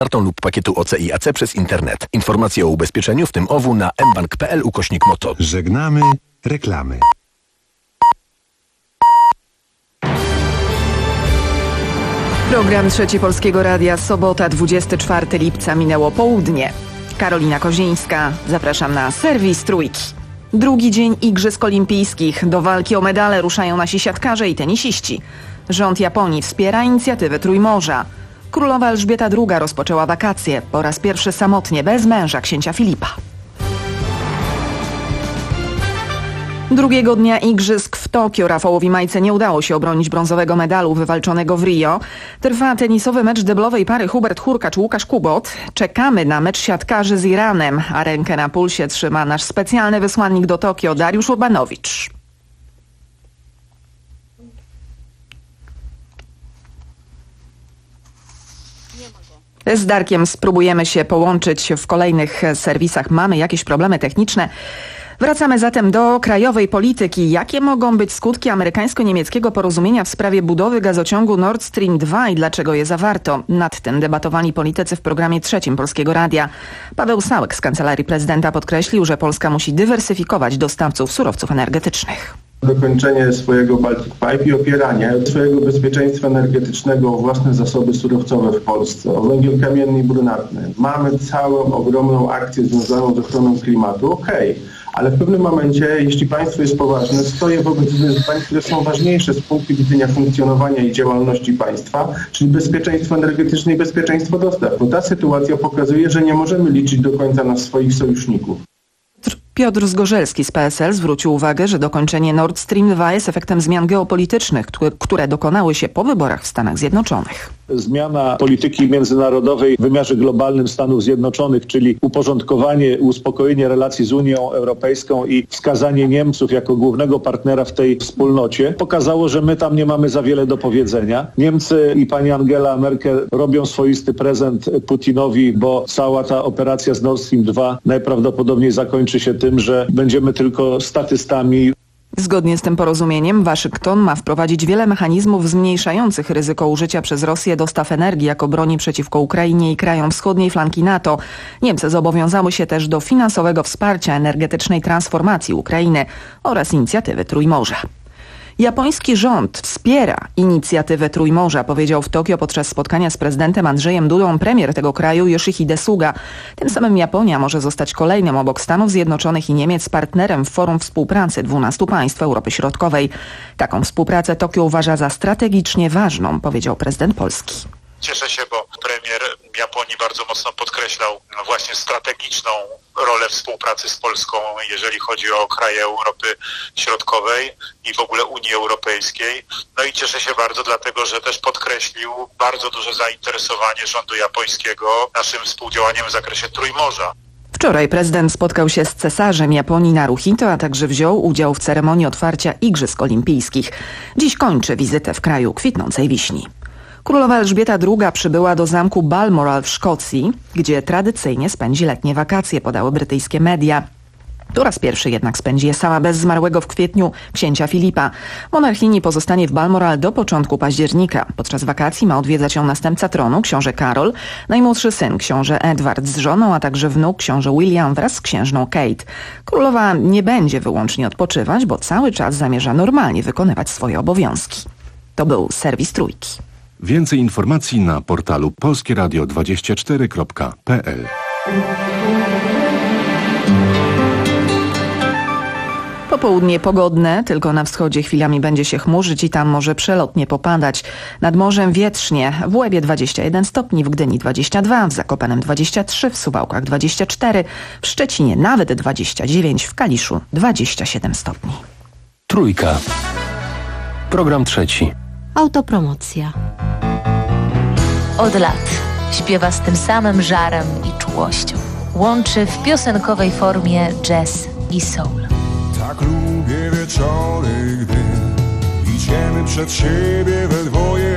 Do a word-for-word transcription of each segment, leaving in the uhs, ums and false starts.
kartą lub pakietu O C i A C przez internet. Informacje o ubezpieczeniu, w tym O W, na mbank kropka p l ukośnik moto. Żegnamy reklamy. Program Trzeci Polskiego Radia, sobota, dwudziestego czwartego lipca, minęło południe. Karolina Kozińska, zapraszam na serwis Trójki. Drugi dzień Igrzysk Olimpijskich. Do walki o medale ruszają nasi siatkarze i tenisiści. Rząd Japonii wspiera inicjatywę Trójmorza. Królowa Elżbieta druga rozpoczęła wakacje, po raz pierwszy samotnie, bez męża, księcia Filipa. Drugiego dnia Igrzysk w Tokio Rafałowi Majce nie udało się obronić brązowego medalu wywalczonego w Rio. Trwa tenisowy mecz deblowej pary Hubert Hurkacz-Łukasz Kubot. Czekamy na mecz siatkarzy z Iranem, a rękę na pulsie trzyma nasz specjalny wysłannik do Tokio Dariusz Urbanowicz. Z Darkiem spróbujemy się połączyć w kolejnych serwisach. Mamy jakieś problemy techniczne. Wracamy zatem do krajowej polityki. Jakie mogą być skutki amerykańsko-niemieckiego porozumienia w sprawie budowy gazociągu Nord Stream dwa i dlaczego je zawarto? Nad tym debatowali politycy w programie Trzecim Polskiego Radia. Paweł Sałek z Kancelarii Prezydenta podkreślił, że Polska musi dywersyfikować dostawców surowców energetycznych. Dokończenie swojego Baltic Pipe i opieranie swojego bezpieczeństwa energetycznego o własne zasoby surowcowe w Polsce, o węgiel kamienny i brunatny. Mamy całą ogromną akcję związaną z ochroną klimatu, okej, okay. Ale w pewnym momencie, jeśli państwo jest poważne, stoję wobec wyzwań, które są ważniejsze z punktu widzenia funkcjonowania i działalności państwa, czyli bezpieczeństwo energetyczne i bezpieczeństwo dostaw. Bo ta sytuacja pokazuje, że nie możemy liczyć do końca na swoich sojuszników. Piotr Zgorzelski z P S L zwrócił uwagę, że dokończenie Nord Stream dwa jest efektem zmian geopolitycznych, które dokonały się po wyborach w Stanach Zjednoczonych. Zmiana polityki międzynarodowej w wymiarze globalnym Stanów Zjednoczonych, czyli uporządkowanie, uspokojenie relacji z Unią Europejską i wskazanie Niemców jako głównego partnera w tej wspólnocie, pokazało, że my tam nie mamy za wiele do powiedzenia. Niemcy i pani Angela Merkel robią swoisty prezent Putinowi, bo cała ta operacja z Nord Stream dwa najprawdopodobniej zakończy się tym, że będziemy tylko statystami. Zgodnie z tym porozumieniem Waszyngton ma wprowadzić wiele mechanizmów zmniejszających ryzyko użycia przez Rosję dostaw energii jako broni przeciwko Ukrainie i krajom wschodniej flanki NATO. Niemcy zobowiązały się też do finansowego wsparcia energetycznej transformacji Ukrainy oraz inicjatywy Trójmorza. Japoński rząd wspiera inicjatywę Trójmorza, powiedział w Tokio podczas spotkania z prezydentem Andrzejem Dudą premier tego kraju Yoshihide Suga. Tym samym Japonia może zostać kolejnym obok Stanów Zjednoczonych i Niemiec partnerem w Forum Współpracy dwunastu państw Europy Środkowej. Taką współpracę Tokio uważa za strategicznie ważną, powiedział prezydent Polski. Cieszę się, bo premier Japonii bardzo mocno podkreślał właśnie strategiczną rolę współpracy z Polską, jeżeli chodzi o kraje Europy Środkowej i w ogóle Unii Europejskiej. No i cieszę się bardzo dlatego, że też podkreślił bardzo duże zainteresowanie rządu japońskiego naszym współdziałaniem w zakresie Trójmorza. Wczoraj prezydent spotkał się z cesarzem Japonii Naruhito, a także wziął udział w ceremonii otwarcia Igrzysk Olimpijskich. Dziś kończy wizytę w kraju kwitnącej wiśni. Królowa Elżbieta druga przybyła do zamku Balmoral w Szkocji, gdzie tradycyjnie spędzi letnie wakacje, podały brytyjskie media. Po raz pierwszy jednak spędzi je sama bez zmarłego w kwietniu księcia Filipa. Monarchini pozostanie w Balmoral do początku października. Podczas wakacji ma odwiedzać ją następca tronu, książę Karol, najmłodszy syn, książę Edward z żoną, a także wnuk, książę William wraz z księżną Kate. Królowa nie będzie wyłącznie odpoczywać, bo cały czas zamierza normalnie wykonywać swoje obowiązki. To był serwis Trójki. Więcej informacji na portalu polskie radio dwadzieścia cztery kropka p l. Popołudnie pogodne, tylko na wschodzie chwilami będzie się chmurzyć i tam może przelotnie popadać. Nad morzem wietrznie, w Łebie dwadzieścia jeden stopni, w Gdyni dwadzieścia dwa, w Zakopanem dwadzieścia trzy, w Suwałkach dwadzieścia cztery, w Szczecinie nawet dwadzieścia dziewięć, w Kaliszu dwadzieścia siedem stopni. Trójka. Program trzeci. Autopromocja. Od lat śpiewa z tym samym żarem i czułością. Łączy w piosenkowej formie jazz i soul. Tak lubię wieczory, gdy idziemy przed siebie we dwoje.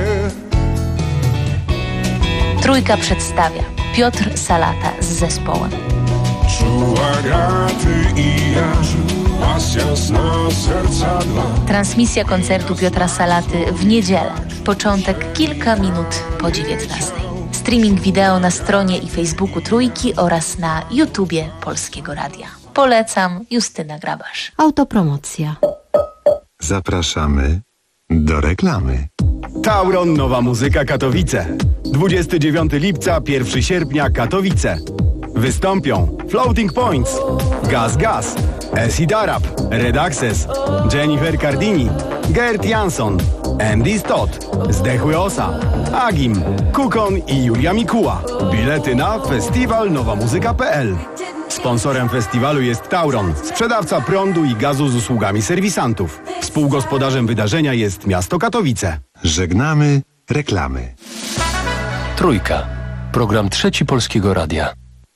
Trójka przedstawia Piotr Salata z zespołem. Czuła graty i jarzm, pasja sna serca dwa. Transmisja koncertu Piotra Salaty w niedzielę. Początek kilka minut po dziewiętnastej. streaming wideo na stronie i Facebooku Trójki oraz na YouTubie Polskiego Radia. Polecam, Justyna Grabasz. Autopromocja. Zapraszamy do reklamy. Tauron Nowa Muzyka Katowice. dwudziestego dziewiątego lipca, pierwszego sierpnia Katowice. Wystąpią Floating Points, Gaz Gaz, Acid Arab, Red Access, Jennifer Cardini, Gert Jansson, Andy Stott, Zdechły Osa, Agim, Kukon i Julia Mikuła. Bilety na festiwal nowa muzyka kropka p l. Sponsorem festiwalu jest Tauron, sprzedawca prądu i gazu z usługami serwisantów. Współgospodarzem wydarzenia jest miasto Katowice. Żegnamy reklamy. Trójka. Program Trzeci Polskiego Radia.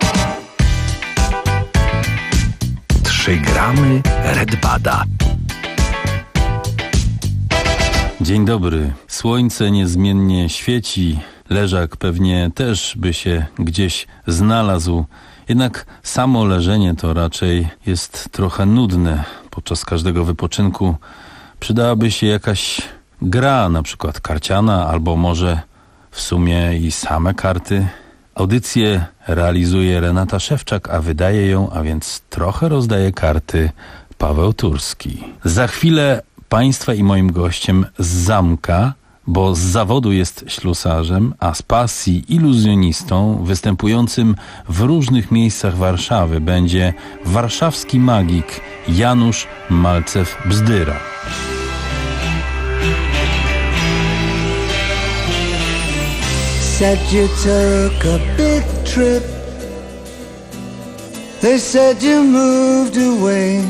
trzy gramy Red Bada. Dzień dobry. Słońce niezmiennie świeci. Leżak pewnie też by się gdzieś znalazł. Jednak samo leżenie to raczej jest trochę nudne. Podczas każdego wypoczynku przydałaby się jakaś gra, na przykład karciana, albo może w sumie i same karty. Audycję realizuje Renata Szewczak, a wydaje ją, a więc trochę rozdaje karty, Paweł Turski. Za chwilę Państwa i moim gościem z zamka, bo z zawodu jest ślusarzem, a z pasji iluzjonistą występującym w różnych miejscach Warszawy będzie warszawski magik Janusz Malcew-Bzdyra. Said you took a big trip. They said you moved away.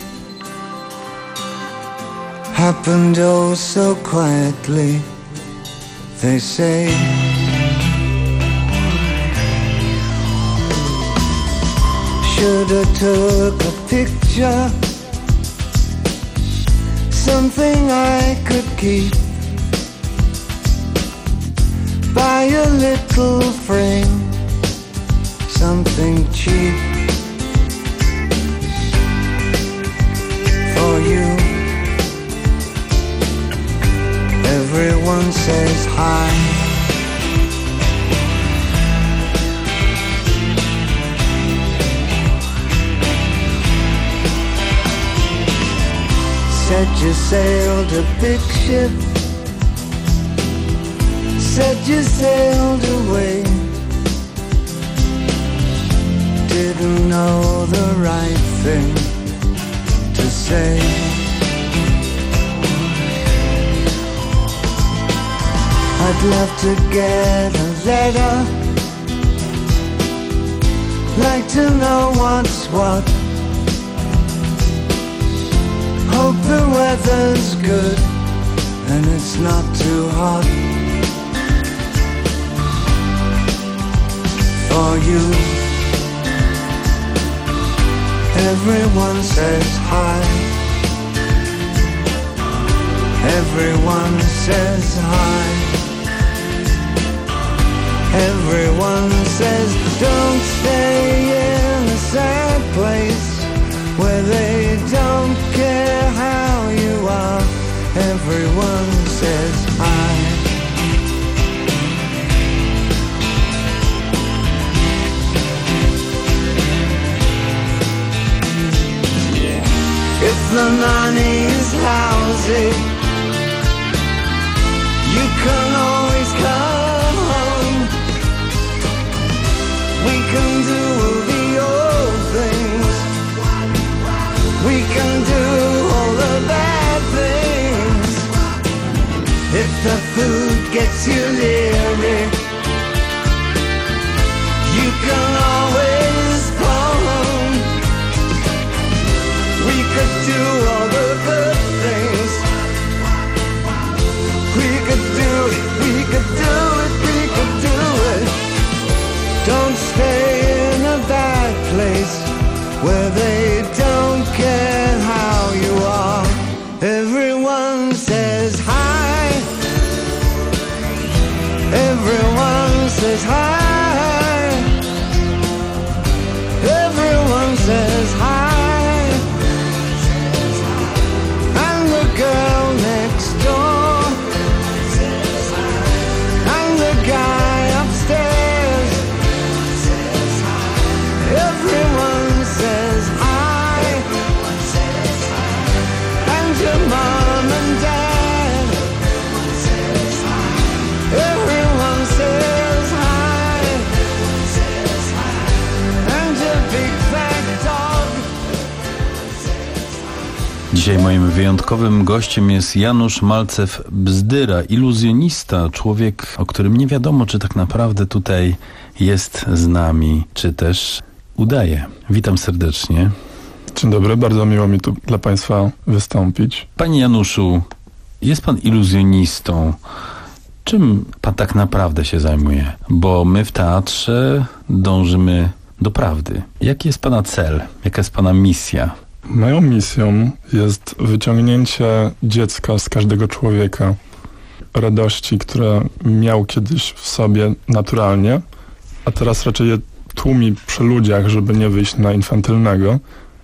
Happened oh so quietly, they say. Shoulda took a picture, something I could keep. Buy a little frame, something cheap for you. Everyone says hi. Said you sailed a big ship, said you sailed away. Didn't know the right thing to say. I'd love to get a letter, like to know what's what. Hope the weather's good and it's not too hot for you. Everyone says hi. Everyone says hi. Everyone says don't stay in a sad place where they don't care how you are. Everyone says hi. If the money's lousy, you can always come home. We can do the old things. We can do all the bad things. If the food gets you leery, you can always phone. We could do all the good things. We could do it, we could do it, we could do it. Don't stay in a bad place where they don't care how you are. Everyone says hi. Dzisiaj moim wyjątkowym gościem jest Janusz Malcew-Bzdyra, iluzjonista, człowiek, o którym nie wiadomo, czy tak naprawdę tutaj jest z nami, czy też udaje. Witam serdecznie. Dzień dobry, bardzo miło mi tu dla Państwa wystąpić. Panie Januszu, jest Pan iluzjonistą. Czym Pan tak naprawdę się zajmuje? Bo my w teatrze dążymy do prawdy. Jaki jest Pana cel? Jaka jest Pana misja? Moją misją jest wyciągnięcie dziecka z każdego człowieka, radości, które miał kiedyś w sobie naturalnie, a teraz raczej je tłumi przy ludziach, żeby nie wyjść na infantylnego.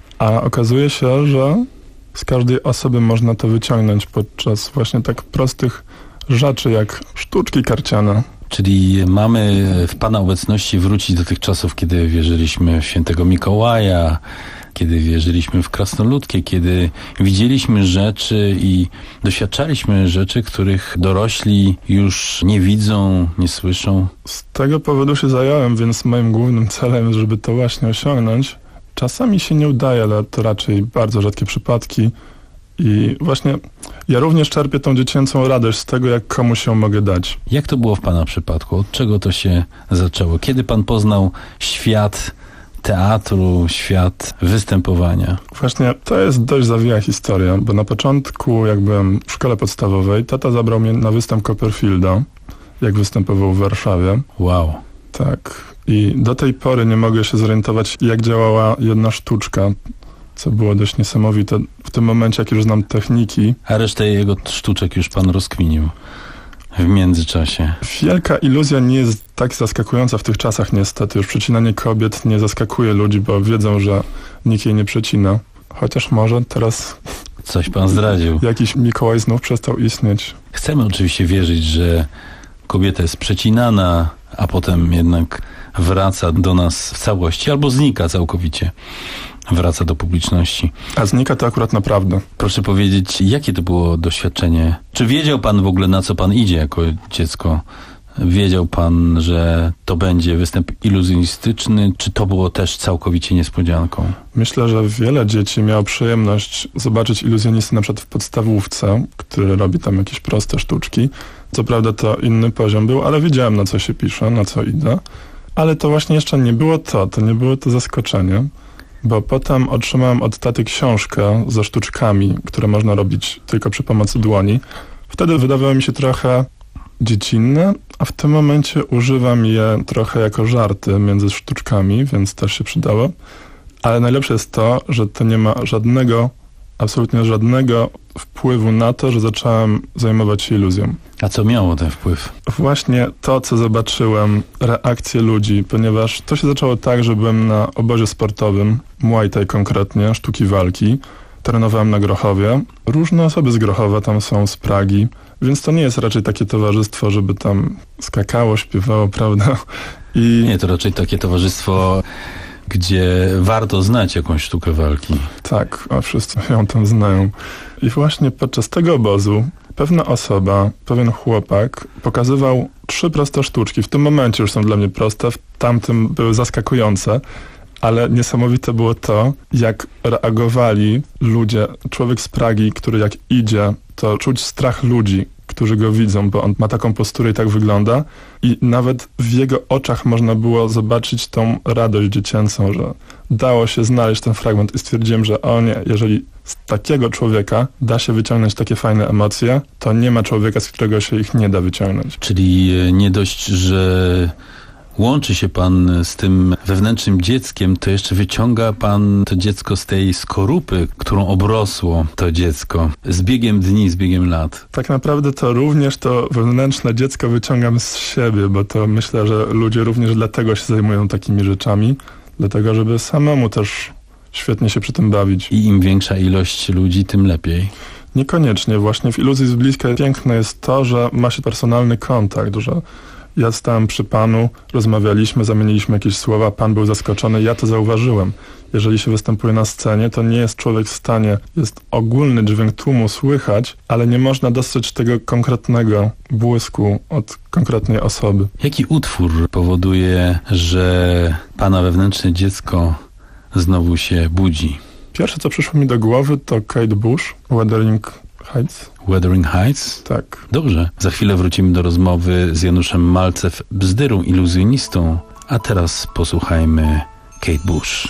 A okazuje się, że z każdej osoby można to wyciągnąć podczas właśnie tak prostych rzeczy jak sztuczki karciane. Czyli mamy w Pana obecności wrócić do tych czasów, kiedy wierzyliśmy w świętego Mikołaja, kiedy wierzyliśmy w krasnoludkie, kiedy widzieliśmy rzeczy i doświadczaliśmy rzeczy, których dorośli już nie widzą, nie słyszą. Z tego powodu się zająłem, więc moim głównym celem jest, żeby to właśnie osiągnąć. Czasami się nie udaje, ale to raczej bardzo rzadkie przypadki. I właśnie ja również czerpię tą dziecięcą radość z tego, jak komuś ją mogę dać. Jak to było w Pana przypadku? Od czego to się zaczęło? Kiedy Pan poznał świat teatru, świat występowania? Właśnie to jest dość zawiła historia, bo na początku, jak byłem w szkole podstawowej, tata zabrał mnie na występ Copperfielda, jak występował w Warszawie. Wow. Tak. I do tej pory nie mogę się zorientować, jak działała jedna sztuczka, co było dość niesamowite w tym momencie, jak już znam techniki. A resztę jego sztuczek już Pan rozkminił w międzyczasie. Wielka iluzja nie jest tak zaskakująca w tych czasach niestety. Już przecinanie kobiet nie zaskakuje ludzi, bo wiedzą, że nikt jej nie przecina. Chociaż może teraz... Coś Pan zdradził. Jakiś Mikołaj znów przestał istnieć. Chcemy oczywiście wierzyć, że kobieta jest przecinana, a potem jednak wraca do nas w całości, albo znika całkowicie. Wraca do publiczności. A znika to akurat naprawdę. Proszę powiedzieć, jakie to było doświadczenie? Czy wiedział Pan w ogóle, na co Pan idzie jako dziecko? Wiedział Pan, że to będzie występ iluzjonistyczny, czy to było też całkowicie niespodzianką? Myślę, że wiele dzieci miało przyjemność zobaczyć iluzjonistę na przykład w podstawówce, który robi tam jakieś proste sztuczki. Co prawda to inny poziom był, ale wiedziałem, na co się pisze, na co idę. Ale to właśnie jeszcze nie było to, to nie było to zaskoczenie. Bo potem otrzymałem od taty książkę ze sztuczkami, które można robić tylko przy pomocy dłoni. Wtedy wydawały mi się trochę dziecinne, a w tym momencie używam je trochę jako żarty między sztuczkami, więc też się przydało. Ale najlepsze jest to, że to nie ma żadnego, absolutnie żadnego wpływu na to, że zacząłem zajmować się iluzją. A co miało ten wpływ? Właśnie to, co zobaczyłem, reakcje ludzi, ponieważ to się zaczęło tak, że byłem na obozie sportowym, Muay Thai konkretnie, sztuki walki. Trenowałem na Grochowie. Różne osoby z Grochowa tam są, z Pragi, więc to nie jest raczej takie towarzystwo, żeby tam skakało, śpiewało, prawda? I... Nie, to raczej takie towarzystwo, gdzie warto znać jakąś sztukę walki. Tak, a wszyscy ją tam znają. I właśnie podczas tego obozu pewna osoba, pewien chłopak pokazywał trzy proste sztuczki. W tym momencie już są dla mnie proste, w tamtym były zaskakujące, ale niesamowite było to, jak reagowali ludzie. Człowiek z Pragi, który jak idzie, to czuć strach ludzi, którzy go widzą, bo on ma taką posturę i tak wygląda. I nawet w jego oczach można było zobaczyć tą radość dziecięcą, że dało się znaleźć ten fragment i stwierdziłem, że o nie, jeżeli z takiego człowieka da się wyciągnąć takie fajne emocje, to nie ma człowieka, z którego się ich nie da wyciągnąć. Czyli nie dość, że łączy się Pan z tym wewnętrznym dzieckiem, to jeszcze wyciąga Pan to dziecko z tej skorupy, którą obrosło to dziecko. Z biegiem dni, z biegiem lat. Tak naprawdę to również to wewnętrzne dziecko wyciągam z siebie, bo to myślę, że ludzie również dlatego się zajmują takimi rzeczami, dlatego żeby samemu też świetnie się przy tym bawić. I im większa ilość ludzi, tym lepiej. Niekoniecznie. Właśnie w iluzji z bliska piękne jest to, że ma się personalny kontakt, że ja stałem przy panu, rozmawialiśmy, zamieniliśmy jakieś słowa, pan był zaskoczony, ja to zauważyłem. Jeżeli się występuje na scenie, to nie jest człowiek w stanie, jest ogólny dźwięk tłumu słychać, ale nie można dostrzec tego konkretnego błysku od konkretnej osoby. Jaki utwór powoduje, że pana wewnętrzne dziecko znowu się budzi? Pierwsze, co przyszło mi do głowy, to Kate Bush, Wuthering Heights. Wuthering Heights? Tak. Dobrze. Za chwilę wrócimy do rozmowy z Januszem Malcew-Bzdyrą, iluzjonistą, a teraz posłuchajmy Kate Bush.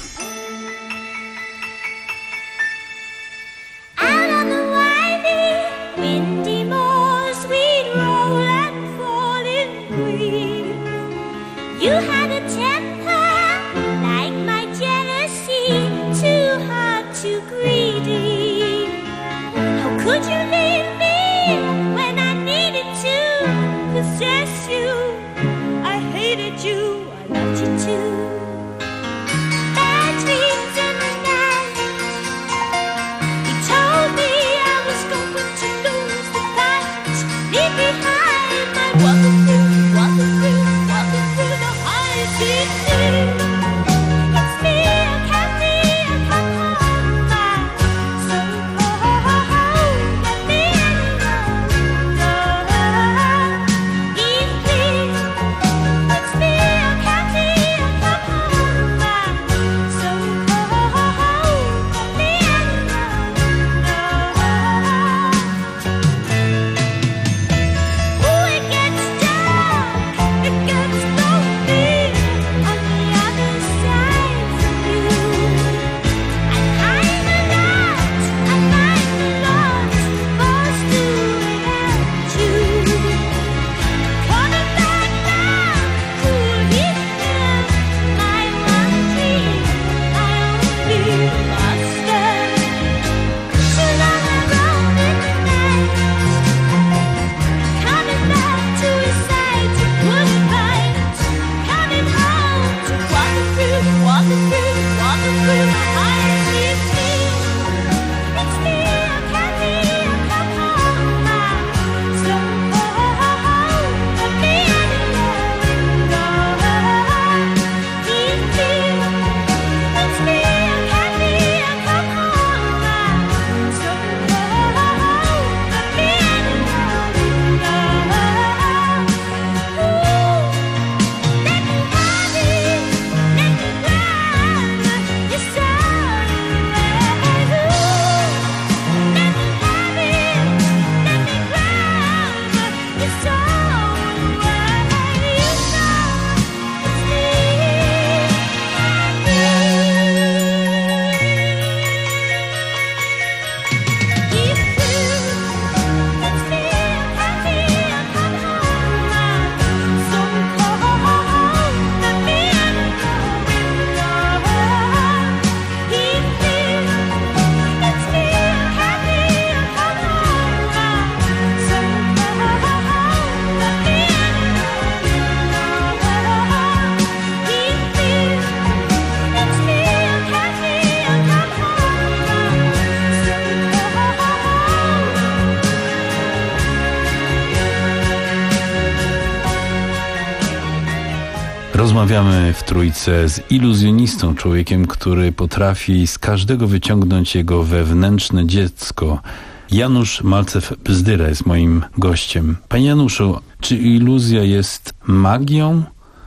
Rozmawiamy w trójce z iluzjonistą, człowiekiem, który potrafi z każdego wyciągnąć jego wewnętrzne dziecko. Janusz Malcew-Bzdyra jest moim gościem. Panie Januszu, czy iluzja jest magią?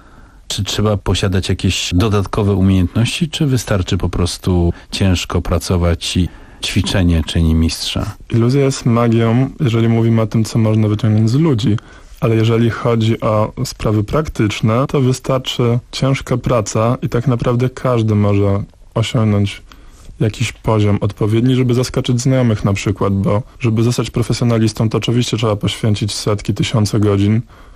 Czy trzeba posiadać jakieś dodatkowe umiejętności, czy wystarczy po prostu ciężko pracować i ćwiczenie czyni mistrza? Iluzja jest magią, jeżeli mówimy o tym, co można wyciągnąć z ludzi. Ale jeżeli chodzi o sprawy praktyczne, to wystarczy ciężka praca i tak naprawdę każdy może osiągnąć jakiś poziom odpowiedni, żeby zaskoczyć znajomych na przykład, bo żeby zostać profesjonalistą, to oczywiście trzeba poświęcić setki, tysiące godzin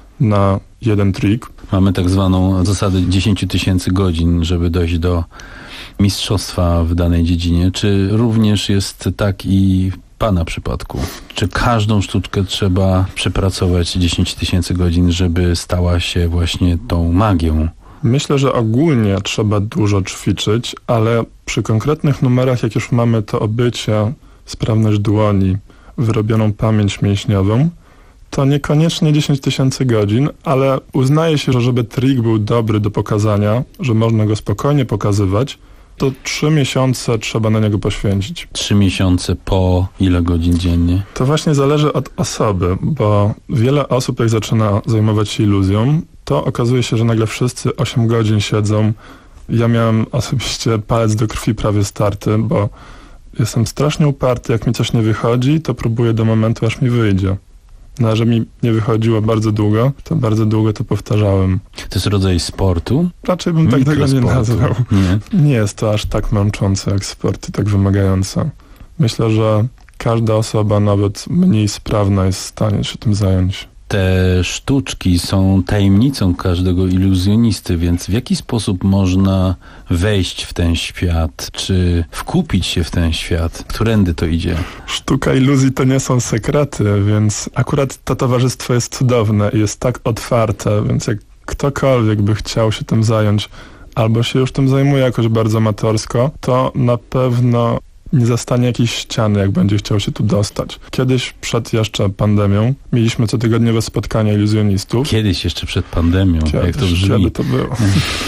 na jeden trik. Mamy tak zwaną zasadę dziesięć tysięcy godzin, żeby dojść do mistrzostwa w danej dziedzinie. Czy również jest tak i w Pana przypadku? Czy każdą sztuczkę trzeba przepracować dziesięć tysięcy godzin, żeby stała się właśnie tą magią? Myślę, że ogólnie trzeba dużo ćwiczyć, ale przy konkretnych numerach, jak już mamy to obycie, sprawność dłoni, wyrobioną pamięć mięśniową, to niekoniecznie dziesięć tysięcy godzin, ale uznaje się, że żeby trik był dobry do pokazania, że można go spokojnie pokazywać, to trzy miesiące trzeba na niego poświęcić. Trzy miesiące po ile godzin dziennie? To właśnie zależy od osoby, bo wiele osób, jak zaczyna zajmować się iluzją, to okazuje się, że nagle wszyscy osiem godzin siedzą Ja miałem osobiście palec do krwi prawie starty, bo jestem strasznie uparty, jak mi coś nie wychodzi, to próbuję do momentu, aż mi wyjdzie. No, a że mi nie wychodziło bardzo długo, to bardzo długo to powtarzałem. To jest rodzaj sportu? Raczej bym tak tego nie nazwał. Nie. Nie jest to aż tak męczące jak sport i tak wymagające. Myślę, że każda osoba, nawet mniej sprawna, jest w stanie się tym zająć. Te sztuczki są tajemnicą każdego iluzjonisty, więc w jaki sposób można wejść w ten świat, czy wkupić się w ten świat? Którędy to idzie? Sztuka iluzji to nie są sekrety, więc akurat to towarzystwo jest cudowne i jest tak otwarte, więc jak ktokolwiek by chciał się tym zająć, albo się już tym zajmuje jakoś bardzo amatorsko, to na pewno nie zastanie jakiejś ściany, jak będzie chciał się tu dostać. Kiedyś, przed jeszcze pandemią, mieliśmy cotygodniowe spotkania iluzjonistów. Kiedyś jeszcze przed pandemią, Kiedyś, jak to brzmi. Kiedy to było?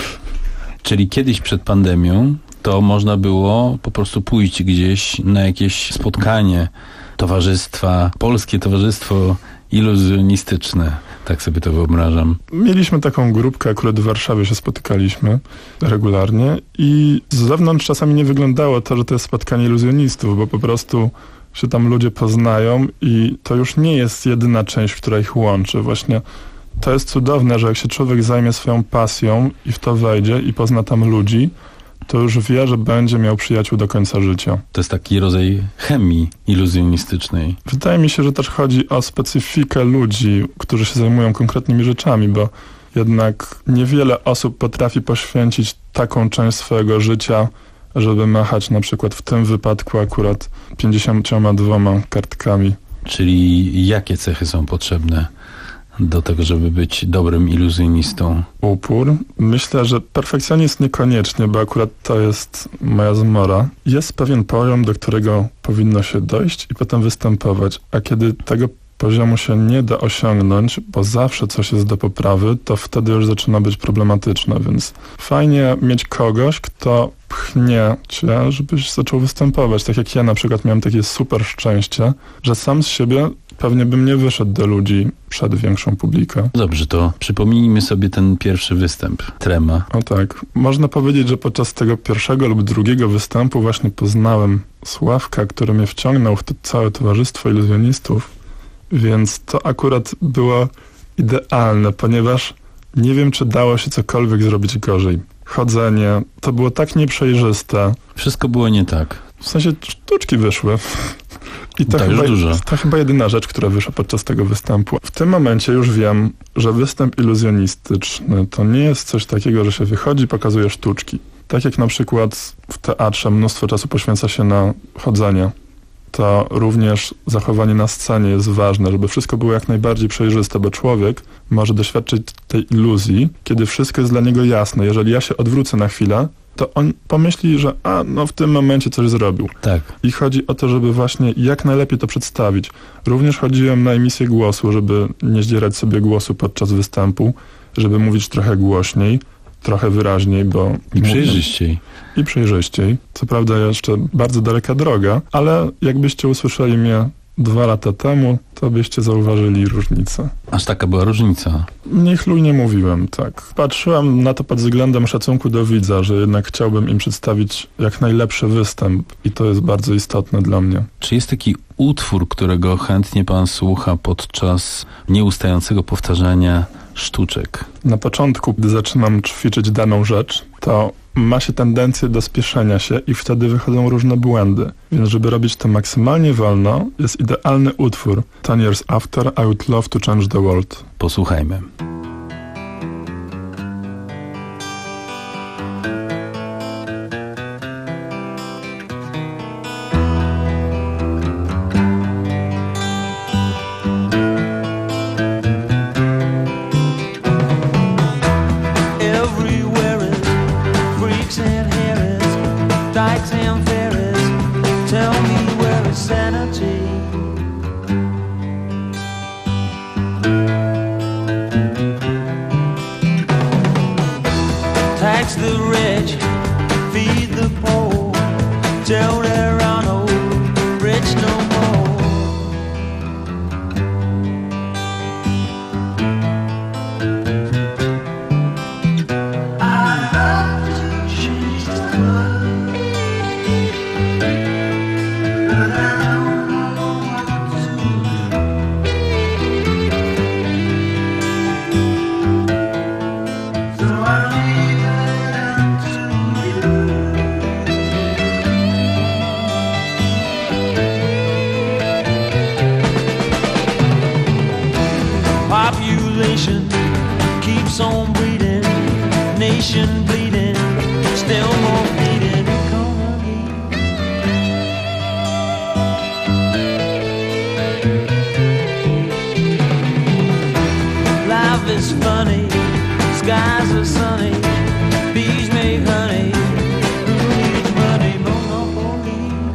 Czyli kiedyś przed pandemią to można było po prostu pójść gdzieś na jakieś spotkanie towarzystwa, polskie towarzystwo iluzjonistyczne. Tak sobie to wyobrażam. Mieliśmy taką grupkę, akurat w Warszawie się spotykaliśmy regularnie i z zewnątrz czasami nie wyglądało to, że to jest spotkanie iluzjonistów, bo po prostu się tam ludzie poznają i to już nie jest jedyna część, która ich łączy. Właśnie to jest cudowne, że jak się człowiek zajmie swoją pasją i w to wejdzie i pozna tam ludzi, to już wie, że będzie miał przyjaciół do końca życia. To jest taki rodzaj chemii iluzjonistycznej. Wydaje mi się, że też chodzi o specyfikę ludzi, którzy się zajmują konkretnymi rzeczami, bo jednak niewiele osób potrafi poświęcić taką część swojego życia, żeby machać na przykład w tym wypadku akurat pięćdziesięcioma dwoma kartkami. Czyli jakie cechy są potrzebne do tego, żeby być dobrym iluzjonistą? Upór. Myślę, że perfekcjonizm niekoniecznie, bo akurat to jest moja zmora. Jest pewien poziom, do którego powinno się dojść i potem występować, a kiedy tego poziomu się nie da osiągnąć, bo zawsze coś jest do poprawy, to wtedy już zaczyna być problematyczne, więc fajnie mieć kogoś, kto pchnie cię, żebyś zaczął występować. Tak jak ja na przykład miałem takie super szczęście, że sam z siebie pewnie bym nie wyszedł do ludzi przed większą publikę. Dobrze, to przypomnijmy sobie ten pierwszy występ. Trema. O tak. Można powiedzieć, że podczas tego pierwszego lub drugiego występu właśnie poznałem Sławka, który mnie wciągnął w to całe towarzystwo iluzjonistów, więc to akurat było idealne, ponieważ nie wiem, czy dało się cokolwiek zrobić gorzej. Chodzenie, to było tak nieprzejrzyste. Wszystko było nie tak. W sensie sztuczki wyszły. I to, to chyba, już dużo. to chyba jedyna rzecz, która wyszła podczas tego występu. W tym momencie już wiem, że występ iluzjonistyczny to nie jest coś takiego, że się wychodzi, pokazuje sztuczki. Tak jak na przykład w teatrze mnóstwo czasu poświęca się na chodzenie, to również zachowanie na scenie jest ważne, żeby wszystko było jak najbardziej przejrzyste, bo człowiek może doświadczyć tej iluzji, kiedy wszystko jest dla niego jasne. Jeżeli ja się odwrócę na chwilę, to on pomyśli, że a, no w tym momencie coś zrobił. Tak. I chodzi o to, żeby właśnie jak najlepiej to przedstawić. Również chodziłem na emisję głosu, żeby nie zdzierać sobie głosu podczas występu, żeby mówić trochę głośniej, trochę wyraźniej, bo... I przejrzyściej. I przejrzyściej. Co prawda jeszcze bardzo daleka droga, ale jakbyście usłyszeli mnie dwa lata temu, to byście zauważyli różnicę. Aż taka była różnica? Mniej chlujnie mówiłem, tak. Patrzyłem na to pod względem szacunku do widza, że jednak chciałbym im przedstawić jak najlepszy występ i to jest bardzo istotne dla mnie. Czy jest taki utwór, którego chętnie pan słucha podczas nieustającego powtarzania sztuczek? Na początku, gdy zaczynam ćwiczyć daną rzecz, to ma się tendencję do spieszenia się i wtedy wychodzą różne błędy. Więc żeby robić to maksymalnie wolno, jest idealny utwór Ten Years After I Would Love to Change the World. Posłuchajmy. still more fleeting and come again. Life is funny, skies are sunny, bees make honey. Who needs money? Monopoly.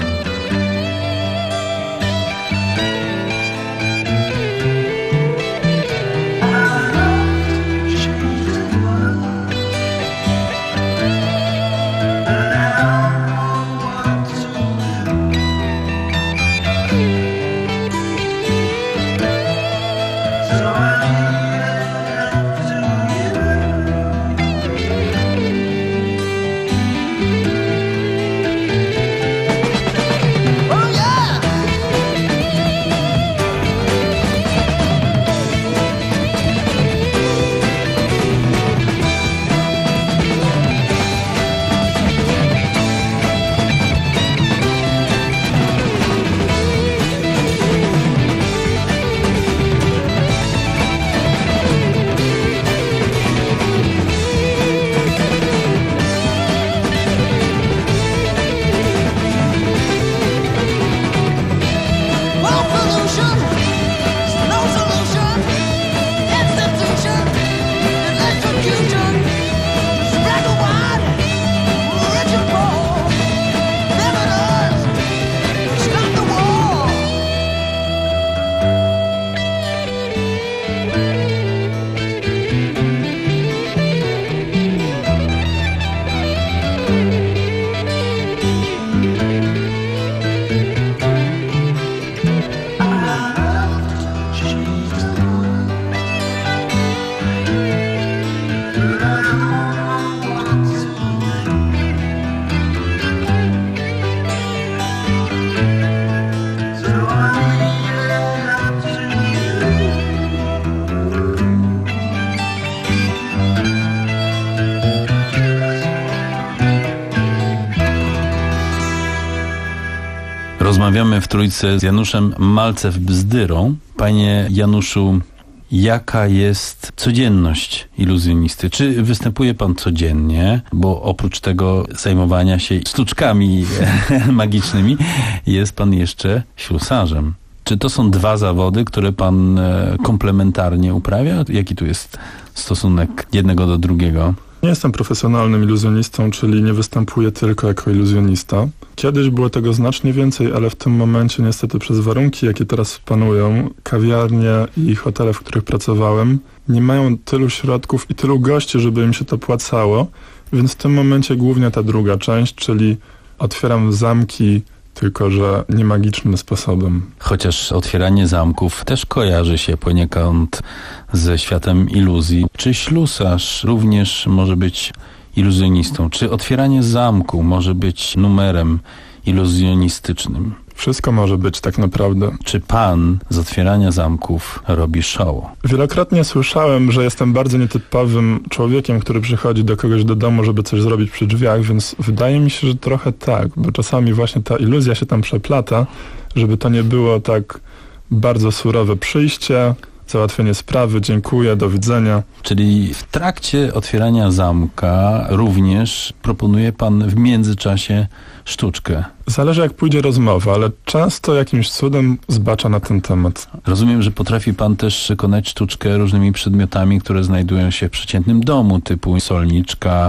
Rozmawiamy w trójce z Januszem Malcew-Bzdyrą. Panie Januszu, jaka jest codzienność iluzjonisty? Czy występuje pan codziennie? Bo oprócz tego zajmowania się sztuczkami magicznymi jest pan jeszcze ślusarzem. Czy to są dwa zawody, które pan komplementarnie uprawia? Jaki tu jest stosunek jednego do drugiego? Nie jestem profesjonalnym iluzjonistą, czyli nie występuję tylko jako iluzjonista. Kiedyś było tego znacznie więcej, ale w tym momencie niestety przez warunki, jakie teraz panują, kawiarnie i hotele, w których pracowałem, nie mają tylu środków i tylu gości, żeby im się to płacało, więc w tym momencie głównie ta druga część, czyli otwieram zamki, tylko że nie magicznym sposobem. Chociaż otwieranie zamków też kojarzy się poniekąd ze światem iluzji. Czy ślusarz również może być iluzjonistą? Czy otwieranie zamku może być numerem iluzjonistycznym? Wszystko może być tak naprawdę. Czy pan z otwierania zamków robi show? Wielokrotnie słyszałem, że jestem bardzo nietypowym człowiekiem, który przychodzi do kogoś do domu, żeby coś zrobić przy drzwiach, więc wydaje mi się, że trochę tak, bo czasami właśnie ta iluzja się tam przeplata, żeby to nie było tak bardzo surowe przyjście, załatwienie sprawy, dziękuję, do widzenia. Czyli w trakcie otwierania zamka również proponuje pan w międzyczasie sztuczkę. Zależy jak pójdzie rozmowa, ale często jakimś cudem zbacza na ten temat. Rozumiem, że potrafi pan też wykonać sztuczkę różnymi przedmiotami, które znajdują się w przeciętnym domu, typu solniczka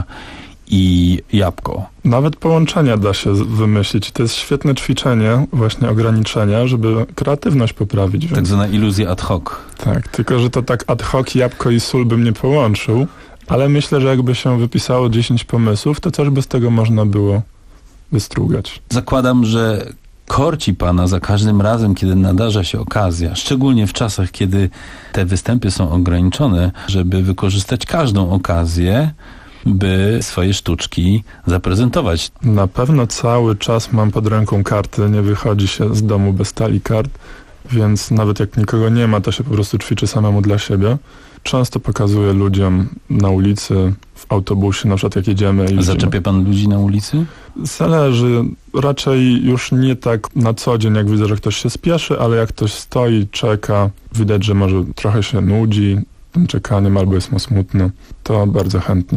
i jabłko. Nawet połączenia da się wymyślić. To jest świetne ćwiczenie, właśnie ograniczenia, żeby kreatywność poprawić. Więc... Tak zwana iluzja ad hoc. Tak, tylko że to tak ad hoc jabłko i sól bym nie połączył, ale myślę, że jakby się wypisało dziesięć pomysłów, to coś by z tego można było wystrugać. Zakładam, że korci pana za każdym razem, kiedy nadarza się okazja, szczególnie w czasach, kiedy te występy są ograniczone, żeby wykorzystać każdą okazję, by swoje sztuczki zaprezentować. Na pewno cały czas mam pod ręką karty, nie wychodzi się z domu bez talii kart, więc nawet jak nikogo nie ma, to się po prostu ćwiczy samemu dla siebie. Często pokazuję ludziom na ulicy, w autobusie, na przykład jak jedziemy. I Zaczepia pan ludzi na ulicy? Zależy. Raczej już nie tak na co dzień, jak widzę, że ktoś się spieszy, ale jak ktoś stoi, czeka, widać, że może trochę się nudzi tym czekaniem albo jest mu smutno, to bardzo chętnie.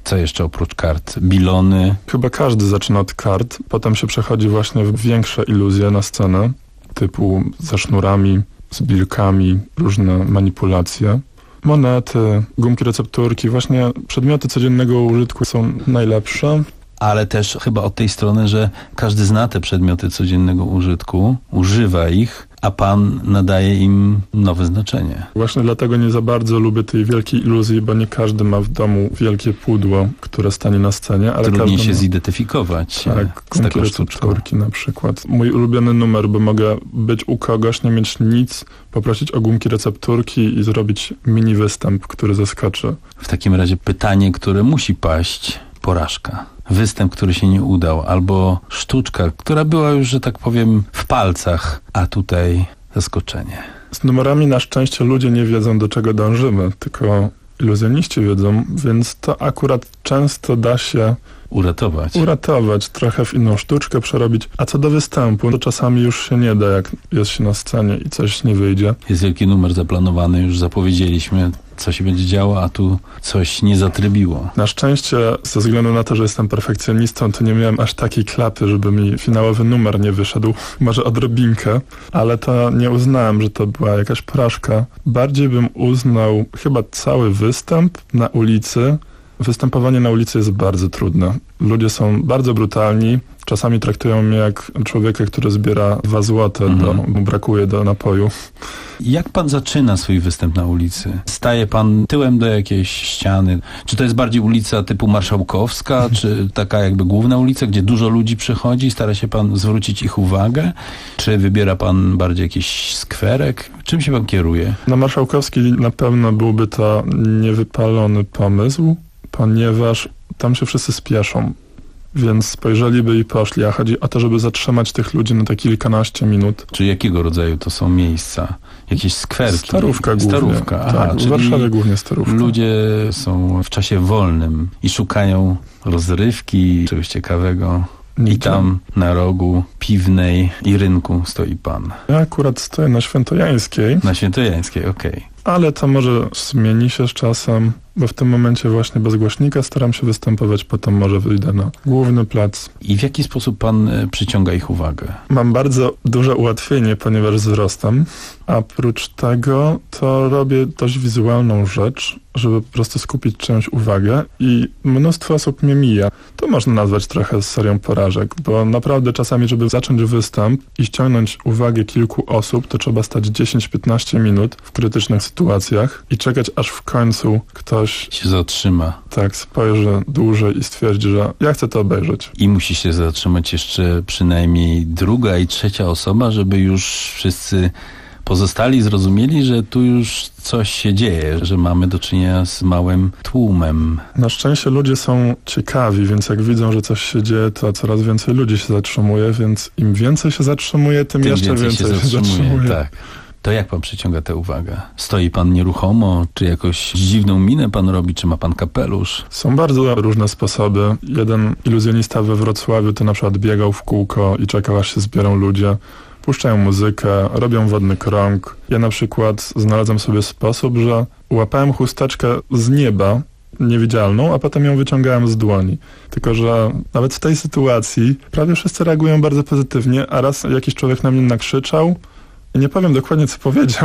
Co jeszcze oprócz kart? Bilony? Chyba każdy zaczyna od kart, potem się przechodzi właśnie w większe iluzje na scenę, typu ze sznurami, z bilkami, różne manipulacje. Monety, gumki recepturki, właśnie przedmioty codziennego użytku są najlepsze. Ale też chyba od tej strony, że każdy zna te przedmioty codziennego użytku, używa ich, a pan nadaje im nowe znaczenie. Właśnie dlatego nie za bardzo lubię tej wielkiej iluzji, bo nie każdy ma w domu wielkie pudło, które stanie na scenie. Ale trudniej się ma... zidentyfikować tak, z taką sztuczką. Na przykład. Mój ulubiony numer, bo mogę być u kogoś, nie mieć nic, poprosić o gumki recepturki i zrobić mini występ, który zaskoczy. W takim razie pytanie, które musi paść, porażka. Występ, który się nie udał, albo sztuczka, która była już, że tak powiem, w palcach, a tutaj zaskoczenie. Z numerami na szczęście ludzie nie wiedzą, do czego dążymy, tylko iluzjoniści wiedzą, więc to akurat często da się uratować. Uratować, trochę w inną sztuczkę przerobić. A co do występu, to czasami już się nie da, jak jest się na scenie i coś nie wyjdzie. Jest wielki numer zaplanowany, już zapowiedzieliśmy, co się będzie działo, a tu coś nie zatrybiło. Na szczęście, ze względu na to, że jestem perfekcjonistą, to nie miałem aż takiej klapy, żeby mi finałowy numer nie wyszedł. Może odrobinkę, ale to nie uznałem, że to była jakaś porażka. Bardziej bym uznał chyba cały występ na ulicy. Występowanie na ulicy jest bardzo trudne. Ludzie są bardzo brutalni. Czasami traktują mnie jak człowieka, który zbiera dwa złote, mhm. do, mu brakuje do napoju. Jak pan zaczyna swój występ na ulicy? Staje pan tyłem do jakiejś ściany? Czy to jest bardziej ulica typu Marszałkowska, czy taka jakby główna ulica, gdzie dużo ludzi przychodzi? Stara się pan zwrócić ich uwagę? Czy wybiera pan bardziej jakiś skwerek? Czym się pan kieruje? Na Marszałkowskiej na pewno byłby to niewypalony pomysł, ponieważ tam się wszyscy spieszą. Więc spojrzeliby i poszli, a chodzi o to, żeby zatrzymać tych ludzi na te kilkanaście minut. Czy jakiego rodzaju to są miejsca? Jakieś skwerki? Starówka głównie. Starówka, aha. Tak, w Warszawie głównie starówka. Ludzie są w czasie wolnym i szukają rozrywki, czegoś ciekawego. I tam na rogu Piwnej i Rynku stoi pan. Ja akurat stoję na Świętojańskiej. Na Świętojańskiej, okej. Okay. Ale to może zmieni się z czasem, bo w tym momencie właśnie bez głośnika staram się występować, potem może wyjdę na główny plac. I w jaki sposób pan przyciąga ich uwagę? Mam bardzo duże ułatwienie, ponieważ wzrostam. A oprócz tego to robię dość wizualną rzecz, żeby po prostu skupić czyjąś uwagę i mnóstwo osób mnie mija. To można nazwać trochę serią porażek, bo naprawdę czasami, żeby zacząć występ i ściągnąć uwagę kilku osób, to trzeba stać dziesięć piętnaście minut w krytycznych sytuacjach i czekać, aż w końcu ktoś się zatrzyma. Tak, spojrzy dłużej i stwierdzi, że ja chcę to obejrzeć. I musi się zatrzymać jeszcze przynajmniej druga i trzecia osoba, żeby już wszyscy pozostali zrozumieli, że tu już coś się dzieje, że mamy do czynienia z małym tłumem. Na szczęście ludzie są ciekawi, więc jak widzą, że coś się dzieje, to coraz więcej ludzi się zatrzymuje, więc im więcej się zatrzymuje, tym, tym jeszcze więcej, więcej się, zatrzymuje. się zatrzymuje. Tak. To jak pan przyciąga tę uwagę? Stoi pan nieruchomo, czy jakoś dziwną minę pan robi, czy ma pan kapelusz? Są bardzo różne sposoby. Jeden iluzjonista we Wrocławiu to na przykład biegał w kółko i czekał, aż się zbiorą ludzie. Puszczają muzykę, robią wodny krąg. Ja na przykład znalazłem sobie sposób, że łapałem chusteczkę z nieba, niewidzialną, a potem ją wyciągałem z dłoni. Tylko że nawet w tej sytuacji prawie wszyscy reagują bardzo pozytywnie, a raz jakiś człowiek na mnie nakrzyczał. Nie powiem dokładnie, co powiedział,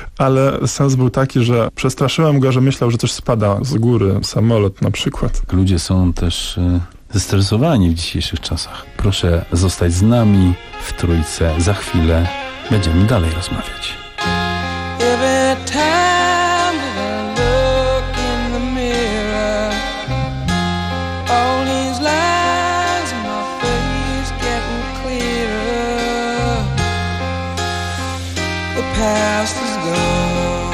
ale sens był taki, że przestraszyłem go, że myślał, że coś spada z góry, samolot na przykład. Ludzie są też y, zestresowani w dzisiejszych czasach. Proszę zostać z nami w Trójce. Za chwilę będziemy dalej rozmawiać. Every time that I look in the mirror, all these lines in my face getting clearer. The past is gone,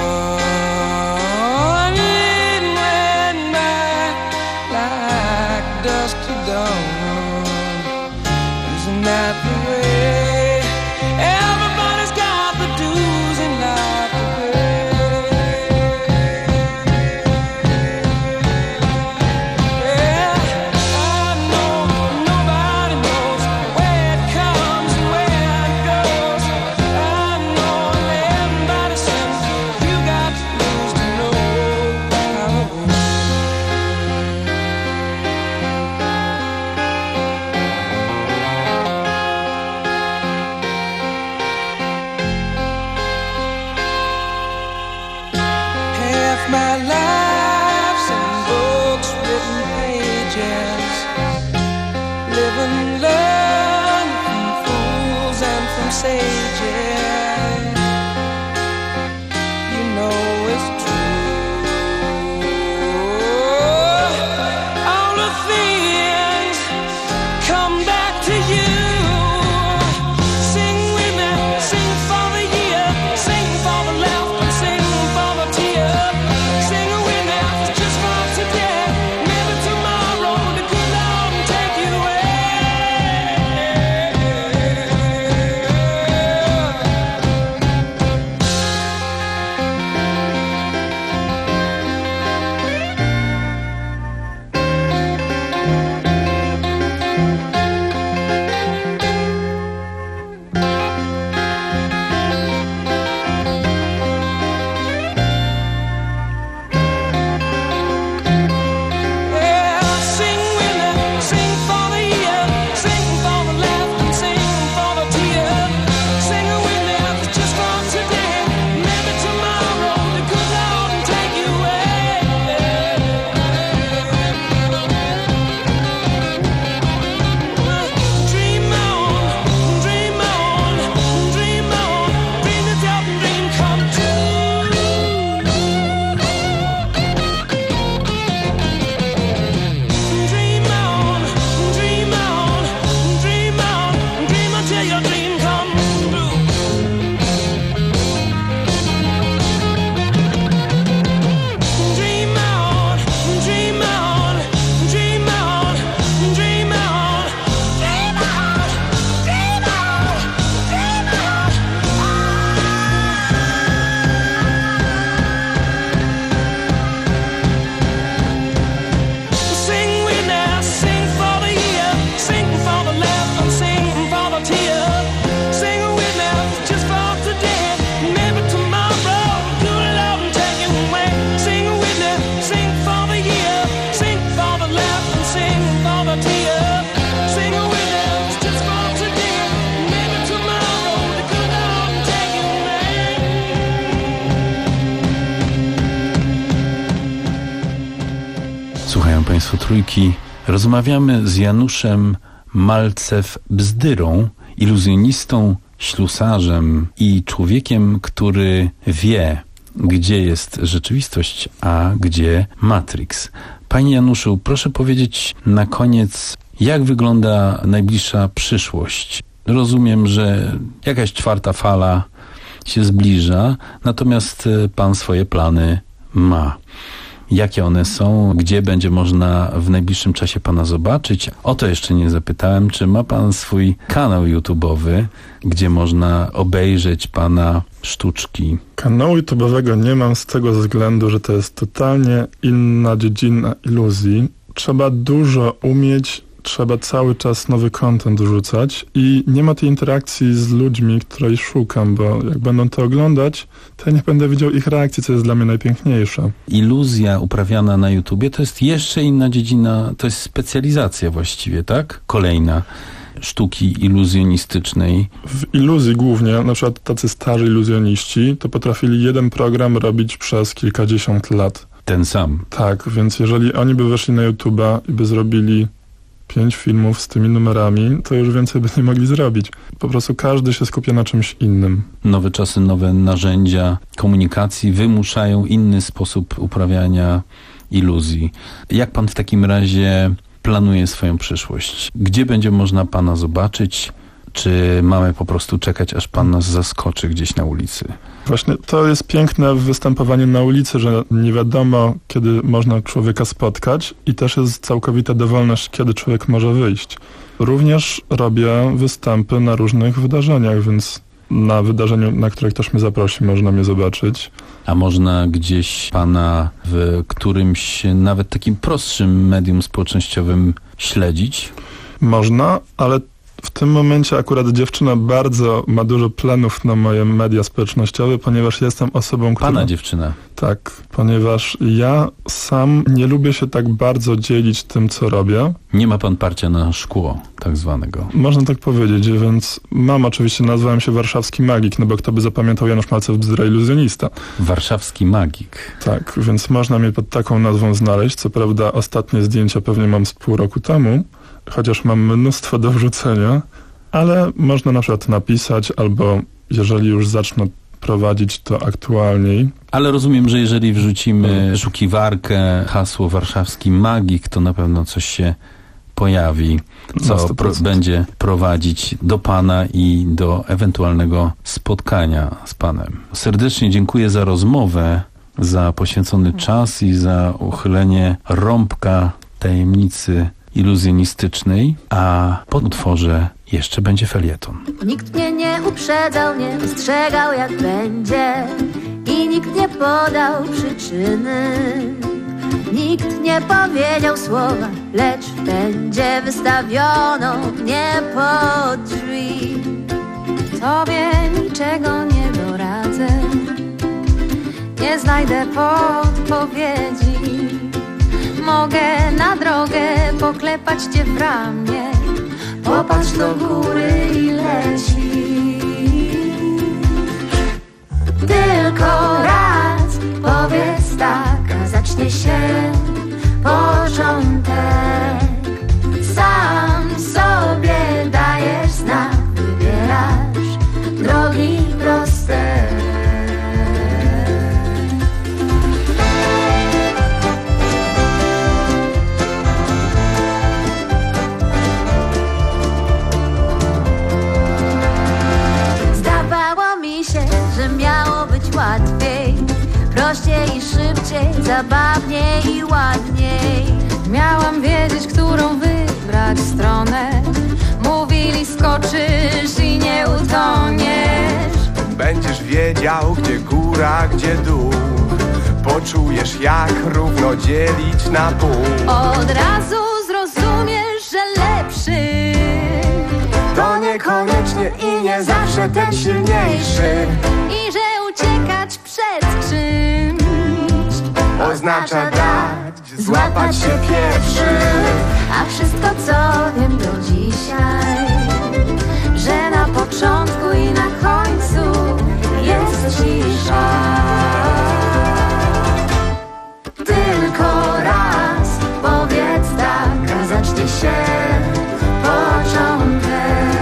it went by like dust to dawn. Isn't that the way? Everybody's got the dues in life to pay. Yeah, I know nobody knows where it comes and where it goes. I know everybody says you got to lose to know how it goes. sages. You know it's true. All the things come back to you. Sing with me, sing for the year, sing for the laughter, sing for the tear. Sing with me, just for today, maybe tomorrow the good Lord will take you away. Yeah, sing with me, sing for the year, sing for the laughter, sing for the tear. Sing with me, just for today, maybe tomorrow the good Lord will take you away. Dream on, dream on, dream on, dream the devil dream come true. Dream on, dream on, dream on, dream until your dream comes true. Dream on, dream on, dream on, dream on, dream on, dream on, dream on. Sing with me, sing for the year, sing for the laughter, sing for the tear. Sing with me, just for today, maybe tomorrow the good Lord will take you away. Sing with me, sing for the year, sing for the laughter, sing for the tear. Sing with me, just for today, maybe tomorrow the good Lord will take you away. Słuchają Państwo Trójki. Rozmawiamy z Januszem Malcew-Bzdyrą, iluzjonistą, ślusarzem i człowiekiem, który wie, gdzie jest rzeczywistość, a gdzie Matrix. Panie Januszu, proszę powiedzieć na koniec, jak wygląda najbliższa przyszłość. Rozumiem, że jakaś czwarta fala się zbliża, natomiast e, Pan swoje plany ma. Jakie one są? Gdzie będzie można w najbliższym czasie Pana zobaczyć? O to jeszcze nie zapytałem. Czy ma Pan swój kanał YouTube'owy, gdzie można obejrzeć Pana sztuczki? Kanału YouTube'owego nie mam z tego względu, że to jest totalnie inna dziedzina iluzji. Trzeba dużo umieć, trzeba cały czas nowy content rzucać i nie ma tej interakcji z ludźmi, której szukam, bo jak będą to oglądać, to ja nie będę widział ich reakcji, co jest dla mnie najpiękniejsze. Iluzja uprawiana na YouTubie to jest jeszcze inna dziedzina, to jest specjalizacja właściwie, tak? Kolejna sztuki iluzjonistycznej. W iluzji głównie, na przykład tacy starzy iluzjoniści, to potrafili jeden program robić przez kilkadziesiąt lat. Ten sam. Tak, więc jeżeli oni by weszli na YouTube'a i by zrobili pięć filmów z tymi numerami, to już więcej by nie mogli zrobić. Po prostu każdy się skupia na czymś innym. Nowe czasy, nowe narzędzia komunikacji wymuszają inny sposób uprawiania iluzji. Jak Pan w takim razie planuje swoją przyszłość? Gdzie będzie można Pana zobaczyć? Czy mamy po prostu czekać, aż Pan nas zaskoczy gdzieś na ulicy? Właśnie to jest piękne w występowaniu na ulicy, że nie wiadomo, kiedy można człowieka spotkać i też jest całkowita dowolność, kiedy człowiek może wyjść. Również robię występy na różnych wydarzeniach, więc na wydarzeniu, na które ktoś mnie zaprosi, można mnie zobaczyć. A można gdzieś Pana w którymś nawet takim prostszym medium społecznościowym śledzić? Można, ale w tym momencie akurat dziewczyna bardzo ma dużo planów na moje media społecznościowe, ponieważ jestem osobą, która... Pana dziewczyna? Tak, ponieważ ja sam nie lubię się tak bardzo dzielić tym, co robię. Nie ma Pan parcia na szkło, tak zwanego. Można tak powiedzieć, więc mam oczywiście, nazwałem się Warszawski Magik, no bo kto by zapamiętał Janusz Malcew-Bzdra, iluzjonista. Warszawski Magik. Tak, więc można mnie pod taką nazwą znaleźć. Co prawda ostatnie zdjęcia pewnie mam z pół roku temu, chociaż mam mnóstwo do wrzucenia, ale można na przykład napisać, albo jeżeli już zacznę prowadzić to aktualniej. Ale rozumiem, że jeżeli wrzucimy wyszukiwarkę hasło warszawski magik, to na pewno coś się pojawi, co pro, będzie prowadzić do pana i do ewentualnego spotkania z panem. Serdecznie dziękuję za rozmowę, za poświęcony czas i za uchylenie rąbka tajemnicy iluzjonistycznej, a po utworze jeszcze będzie felieton. Nikt mnie nie uprzedzał, nie ostrzegał jak będzie i nikt nie podał przyczyny. Nikt nie powiedział słowa, lecz będzie wystawiono mnie pod drzwi. Tobie niczego nie doradzę, nie znajdę podpowiedzi. Mogę na drogę poklepać cię w ramię, popatrz do góry i leci. Tylko raz powiedz tak, a zacznie się początek. Sam sobie dajesz znak, wybierasz drogi proste. Zdawało mi się, że miało być łatwiej, prościej i szybciej, zabawniej i ładniej. Miałam wiedzieć, którą wybrać stronę. Mówili, skoczysz i nie utoniesz. Będziesz wiedział, gdzie góra, gdzie dół. Poczujesz, jak równo dzielić na pół. Od razu zrozumiesz, że lepszy to niekoniecznie i nie zawsze ten silniejszy. I że uciekać przed czymś oznacza dać, złapać się pierwszy. A wszystko, co wiem do dzisiaj, że na początku i na końcu jest cisza. Tylko raz powiedz tak, a zacznie się początek.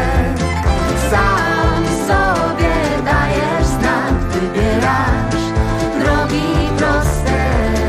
Sam sobie dajesz znak, wybierasz drogi proste.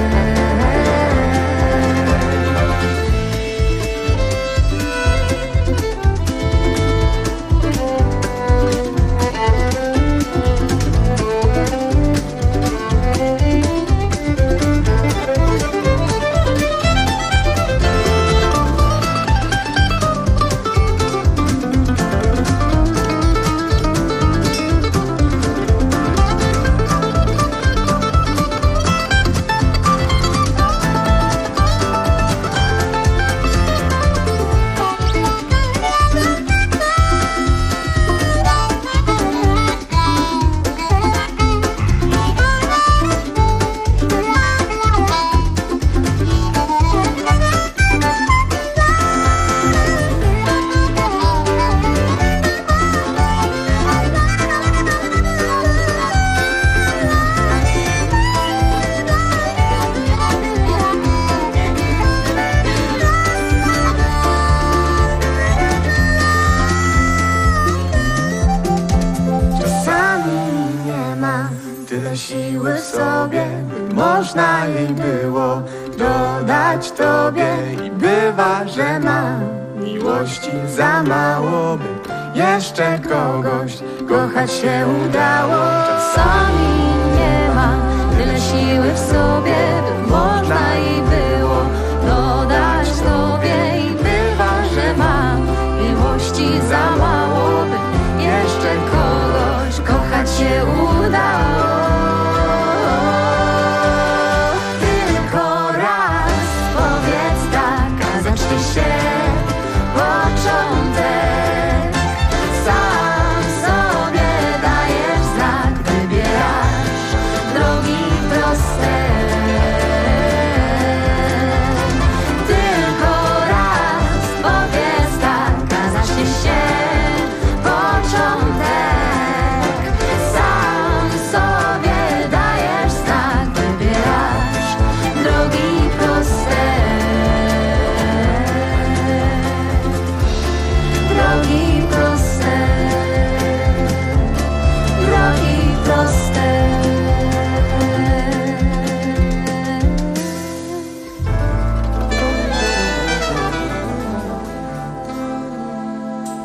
Siły w sobie, by można jej było dodać tobie. I bywa, że mam miłości za mało, by jeszcze kogoś kochać się udało. Czasami nie mam tyle siły w sobie, by można jej było dodać tobie. I bywa, że mam miłości za mało, by jeszcze kogoś kochać się udało. Drogi proste.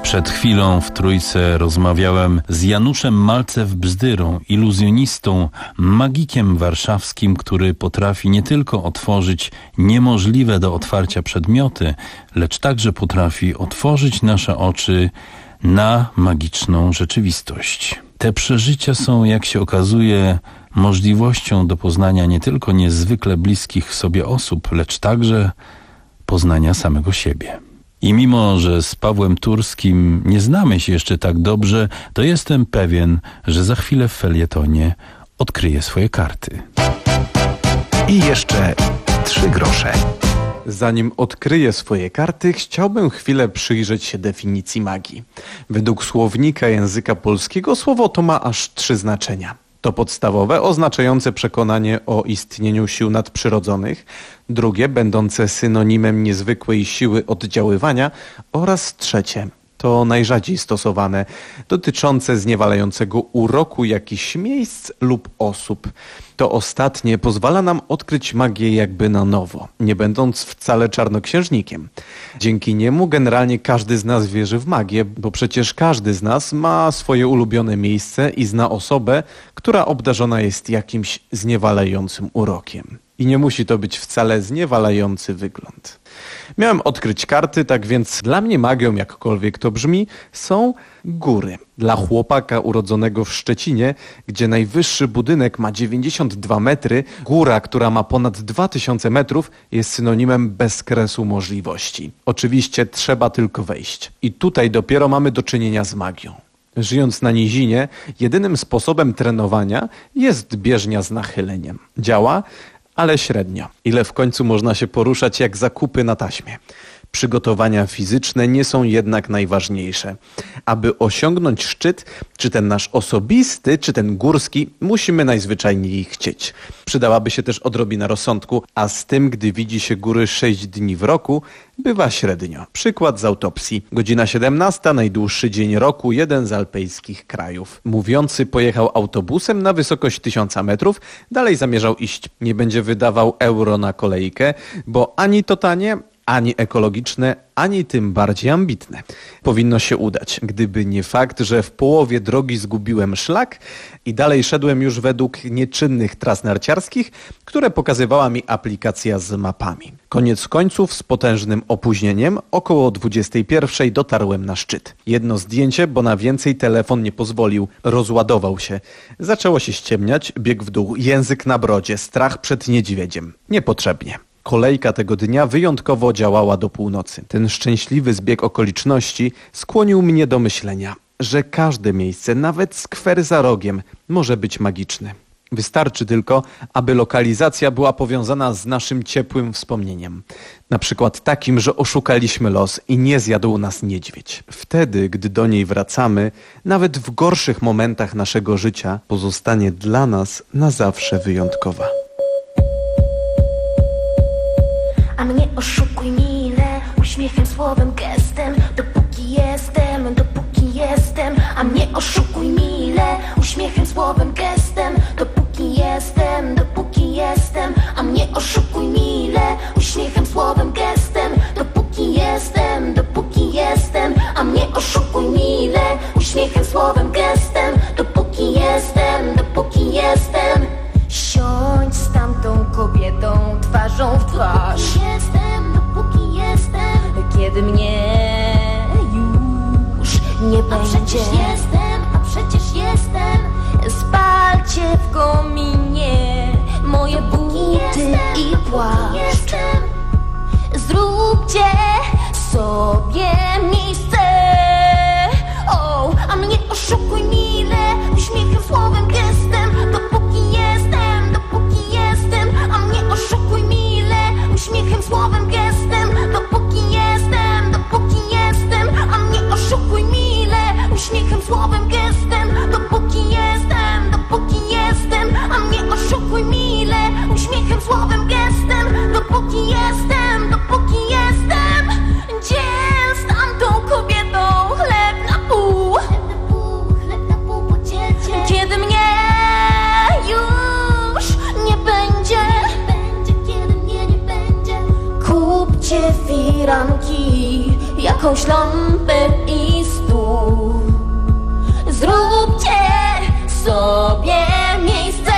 Przed chwilą w Trójce rozmawiałem z Januszem Malcew-Bzdyrą, iluzjonistą, magikiem warszawskim, który potrafi nie tylko otworzyć niemożliwe do otwarcia przedmioty, lecz także potrafi otworzyć nasze oczy na magiczną rzeczywistość. Te przeżycia są, jak się okazuje, możliwością do poznania nie tylko niezwykle bliskich sobie osób, lecz także poznania samego siebie. I mimo, że z Pawłem Turskim nie znamy się jeszcze tak dobrze, to jestem pewien, że za chwilę w felietonie odkryje swoje karty. I jeszcze trzy grosze. Zanim odkryję swoje karty, chciałbym chwilę przyjrzeć się definicji magii. Według słownika języka polskiego słowo to ma aż trzy znaczenia. To podstawowe, oznaczające przekonanie o istnieniu sił nadprzyrodzonych, drugie, będące synonimem niezwykłej siły oddziaływania oraz trzecie, to najrzadziej stosowane, dotyczące zniewalającego uroku jakichś miejsc lub osób. To ostatnie pozwala nam odkryć magię jakby na nowo, nie będąc wcale czarnoksiężnikiem. Dzięki niemu generalnie każdy z nas wierzy w magię, bo przecież każdy z nas ma swoje ulubione miejsce i zna osobę, która obdarzona jest jakimś zniewalającym urokiem. I nie musi to być wcale zniewalający wygląd. Miałem odkryć karty, tak więc dla mnie magią, jakkolwiek to brzmi, są góry. Dla chłopaka urodzonego w Szczecinie, gdzie najwyższy budynek ma dziewięćdziesiąt dwa metry, góra, która ma ponad dwa tysiące metrów, jest synonimem bezkresu możliwości. Oczywiście trzeba tylko wejść. I tutaj dopiero mamy do czynienia z magią. Żyjąc na nizinie, jedynym sposobem trenowania jest bieżnia z nachyleniem. Działa, ale średnio. Ile w końcu można się poruszać jak zakupy na taśmie. Przygotowania fizyczne nie są jednak najważniejsze. Aby osiągnąć szczyt, czy ten nasz osobisty, czy ten górski, musimy najzwyczajniej chcieć. Przydałaby się też odrobina rozsądku, a z tym, gdy widzi się góry sześć dni w roku, bywa średnio. Przykład z autopsji. Godzina siedemnasta, najdłuższy dzień roku, jeden z alpejskich krajów. Mówiący pojechał autobusem na wysokość tysiąca metrów, dalej zamierzał iść. Nie będzie wydawał euro na kolejkę, bo ani to tanie, ani ekologiczne, ani tym bardziej ambitne. Powinno się udać, gdyby nie fakt, że w połowie drogi zgubiłem szlak i dalej szedłem już według nieczynnych tras narciarskich, które pokazywała mi aplikacja z mapami. Koniec końców z potężnym opóźnieniem około dwudziestej pierwszej dotarłem na szczyt. Jedno zdjęcie, bo na więcej telefon nie pozwolił. Rozładował się. Zaczęło się ściemniać, bieg w dół, język na brodzie, strach przed niedźwiedziem. Niepotrzebnie. Kolejka tego dnia wyjątkowo działała do północy. Ten szczęśliwy zbieg okoliczności skłonił mnie do myślenia, że każde miejsce, nawet skwer za rogiem, może być magiczne. Wystarczy tylko, aby lokalizacja była powiązana z naszym ciepłym wspomnieniem. Na przykład takim, że oszukaliśmy los i nie zjadł nas niedźwiedź. Wtedy, gdy do niej wracamy, nawet w gorszych momentach naszego życia pozostanie dla nas na zawsze wyjątkowa. A mnie oszukuj mile, uśmiechem, słowem, gestem, dopóki jestem, dopóki jestem. A mnie oszukuj mile, uśmiechem, słowem, gestem, dopóki jestem, dopóki jestem. A mnie oszukuj mile, uśmiechem, słowem, gestem, dopóki jestem, dopóki jestem. A mnie oszukuj mile, uśmiechem, słowem, gestem, dopóki jestem, dopóki jestem. Siądź z tamtą kobietą twarzą w twarz. Dopóki jestem, dopóki jestem. Kiedy mnie już nie a będzie. Przecież jestem, a przecież jestem. Spalcie w kominie moje buty jestem, i płaszcz. Zróbcie sobie miejsce. O, a mnie oszukuj mile, uśmiechem, słowem, gestem. Dopóki jestem, dopóki jestem. A mnie oszukuj mile, uśmiechem, słowem, gestem. Dopóki jestem, dopóki jestem. A mnie oszukuj mile, uśmiechem, słowem, gestem. Dopóki jestem, dopóki jestem. A mnie oszukuj mile, uśmiechem, słowem, gestem. Dopóki jestem, dopóki jestem. Dziel z tamtą kobietą chleb na pół. Chleb na pół, podzielcie. Kiedy mnie już nie będzie, będzie, kiedy mnie nie będzie. Kupcie firanki, ja jakąś lampę i stół. Zróbcie sobie miejsce,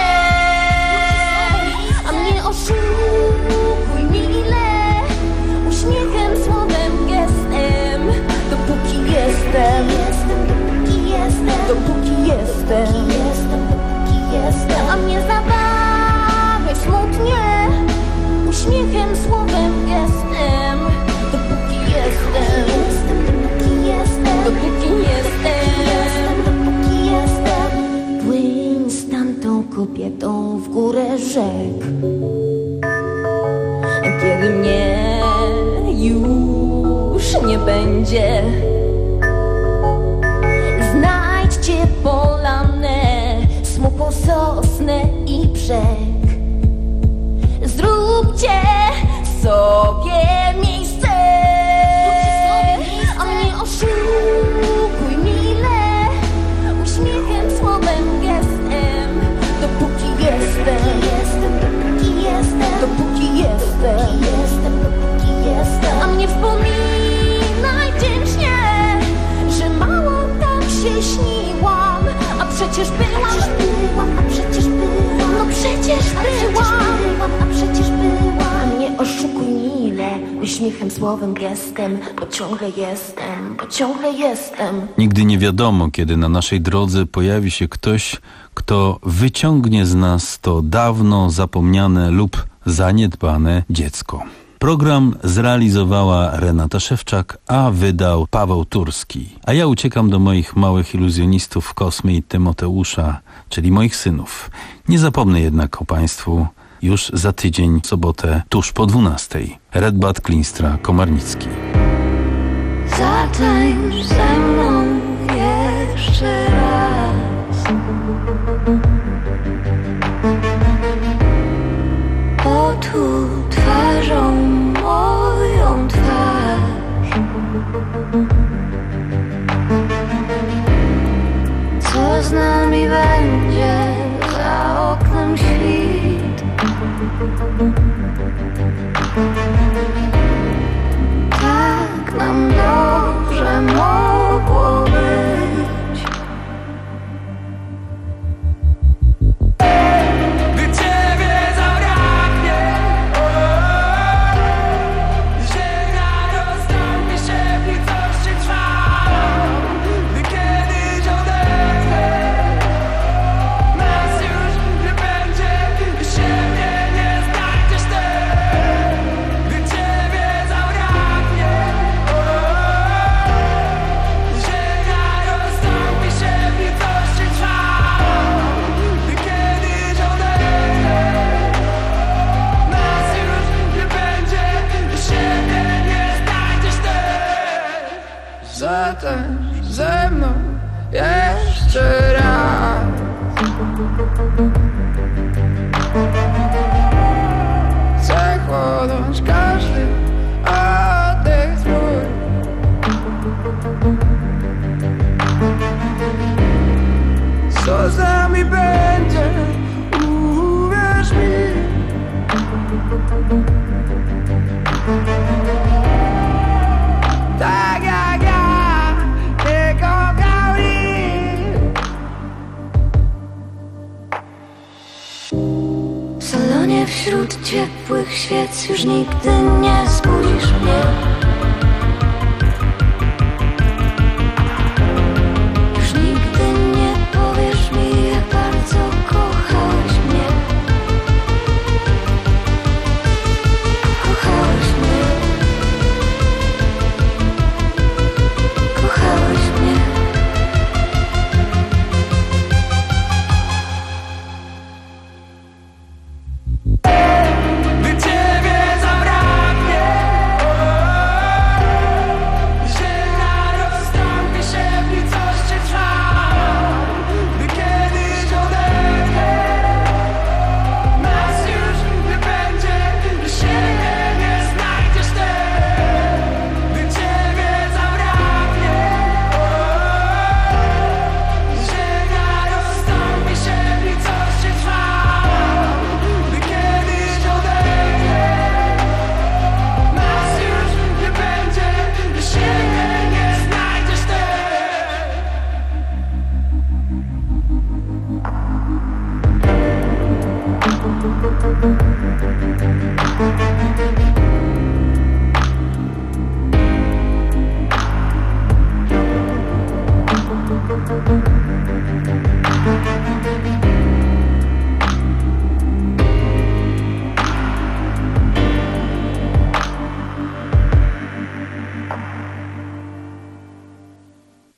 a mnie oszukuj mile, uśmiechem, słowem, gestem, dopóki jestem, dopóki jestem, dopóki jestem, dopóki jestem, a mnie zabawiaj smutnie, uśmiechem, słowem, gestem, dopóki jestem, dopóki jestem, dopóki jestem, dopóki jestem. Płyń z tamtą kobietą w górę rzek, kiedy mnie już nie będzie. Znajdźcie polanę, smukłą sosnę i brzeg. Zróbcie sobie miejsce, a mnie oszukuj mile, uśmiechem, słowem, gestem, dopóki jestem, dopóki jestem, dopóki jestem, dopóki jestem, a mnie wspominaj wdzięcznie, że mało tak się śniłam, a przecież byłam, a przecież byłam, no przecież byłam, a przecież byłam, a mnie oszukuj mile, uśmiechem, słowem, gestem, bo ciągle jestem, bo ciągle jestem. Nigdy nie wiadomo, kiedy na naszej drodze pojawi się ktoś, kto wyciągnie z nas to dawno zapomniane lub zaniedbane dziecko. Program zrealizowała Renata Szewczak, a wydał Paweł Turski. A ja uciekam do moich małych iluzjonistów Kosmy i Tymoteusza, czyli moich synów. Nie zapomnę jednak o Państwu już za tydzień, w sobotę, tuż po dwunastej. Redbat, Klinstra, Komarnicki. Zatańcz ze mną jeszcze raz. Otul twarzą moją twarz. Co z nami będzie za oknem świt? Tak nam dobrze mogło być. Gdy Ciebie zabraknie, ziemia rozstąpi się, w nicości trwa. Gdy kiedyś odetnę, nas już nie będzie i siebie nie znajdziesz też. Gdy Ciebie zabraknie, ziemia rozstąpi się, w nicości trwa. Gdy kiedyś odetnę, nas już nie będzie i siebie nie znajdziesz też. Zatańcz ze mną jeszcze raz. Chcę chłonąć każdy oddech twój. Co z nami będzie, uwierz mi. Tak jak ja nie kochał nikt. W salonie wśród ciepłych świec już nigdy nie zbudzisz mnie. Już nigdy nie powiesz mi, jak bardzo kochałeś mnie. Kochałeś mnie. Kochałeś mnie. Gdy Ciebie zabraknie,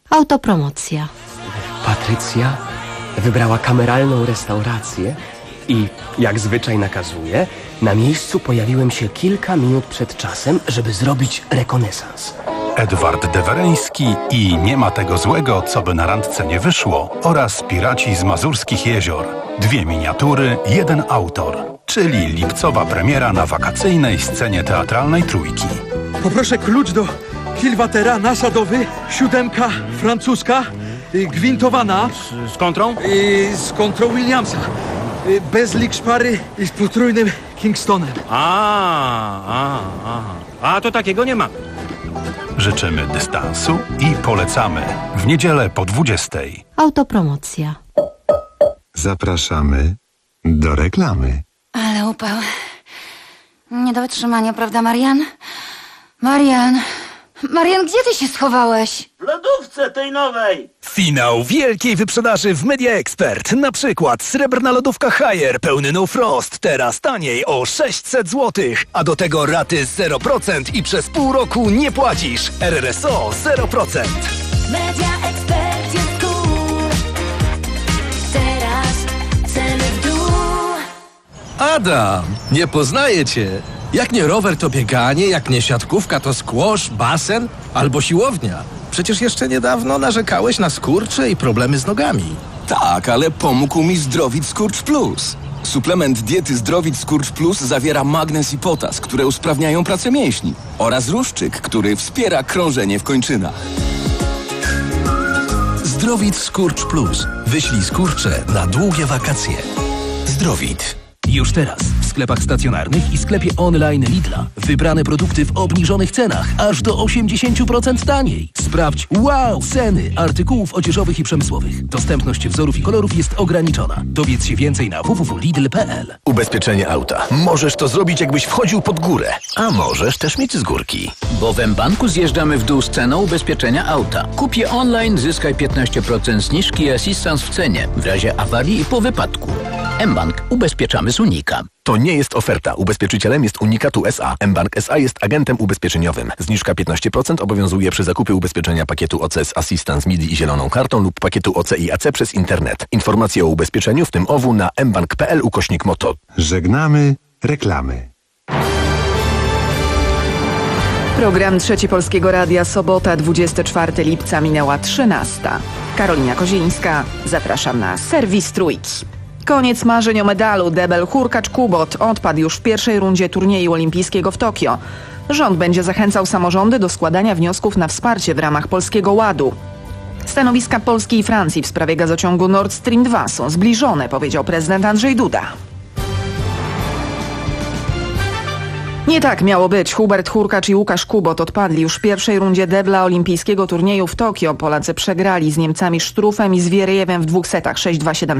Autopromocja. Patrycja wybrała kameralną restaurację i, jak zwyczaj nakazuje, na miejscu pojawiłem się kilka minut przed czasem, żeby zrobić rekonesans. Edward Dewereński i Nie ma tego złego, co by na randce nie wyszło oraz Piraci z Mazurskich Jezior. Dwie miniatury, jeden autor, czyli lipcowa premiera na wakacyjnej scenie teatralnej Trójki. Poproszę klucz do kilwatera nasadowy, siódemka francuska, y, gwintowana. Z, z kontrą? Y, z kontrą Williamsa. Y, bez lik szpary i z potrójnym Kingstonem. A, a, a. A to takiego nie mamy. Życzymy dystansu i polecamy w niedzielę po dwudziestej. Autopromocja. Zapraszamy do reklamy. Ale upał. Nie do wytrzymania, prawda, Marian? Marian! Marian, gdzie ty się schowałeś? W lodówce tej nowej! Finał wielkiej wyprzedaży w Media Expert. Na przykład srebrna lodówka Haier pełny No Frost. Teraz taniej o sześćset złotych. A do tego raty zero procent i przez pół roku nie płacisz. R R S O zero procent. Media Expert jest cool. Teraz ceny w dół. Adam, nie poznaję cię. Jak nie rower, to bieganie, jak nie siatkówka, to squash, basen albo siłownia. Przecież jeszcze niedawno narzekałeś na skurcze i problemy z nogami. Tak, ale pomógł mi Zdrowit Skurcz Plus. Suplement diety Zdrowit Skurcz Plus zawiera magnez i potas, które usprawniają pracę mięśni, oraz ruszczyk, który wspiera krążenie w kończynach. Zdrowit Skurcz Plus. Wyślij skurcze na długie wakacje. Zdrowit. Już teraz w sklepach stacjonarnych i sklepie online Lidla. Wybrane produkty w obniżonych cenach, aż do osiemdziesiąt procent taniej. Sprawdź wow ceny artykułów odzieżowych i przemysłowych. Dostępność wzorów i kolorów jest ograniczona. Dowiedz się więcej na w w w kropka lidl kropka p l. Ubezpieczenie auta. Możesz to zrobić, jakbyś wchodził pod górę. A możesz też mieć z górki. Bo w mBanku zjeżdżamy w dół z ceną ubezpieczenia auta. Kup je online, zyskaj piętnaście procent zniżki i asystans w cenie w razie awarii i po wypadku. mBank. Ubezpieczamy z Unika. To nie jest oferta. Ubezpieczycielem jest Unikatu S A. mBank S A jest agentem ubezpieczeniowym. Zniżka piętnaście procent obowiązuje przy zakupie ubezpieczenia pakietu O C z Assistance M I D I i zieloną kartą lub pakietu O C i A C przez internet. Informacje o ubezpieczeniu, w tym O W, na mbank kropka p l ukośnik moto. Żegnamy reklamy. Program Trzeci Polskiego Radia, sobota, dwudziestego czwartego lipca, minęła trzynasta. Karolina Kozińska, zapraszam na serwis Trójki. Koniec marzeń o medalu. Debel Hurkacz-Kubot odpadł już w pierwszej rundzie turnieju olimpijskiego w Tokio. Rząd będzie zachęcał samorządy do składania wniosków na wsparcie w ramach Polskiego Ładu. Stanowiska Polski i Francji w sprawie gazociągu Nord Stream dwa są zbliżone, powiedział prezydent Andrzej Duda. Nie tak miało być. Hubert Hurkacz i Łukasz Kubot odpadli już w pierwszej rundzie debla olimpijskiego turnieju w Tokio. Polacy przegrali z Niemcami Sztrufem i Zwierejewem w dwóch setach sześć dwa siedem.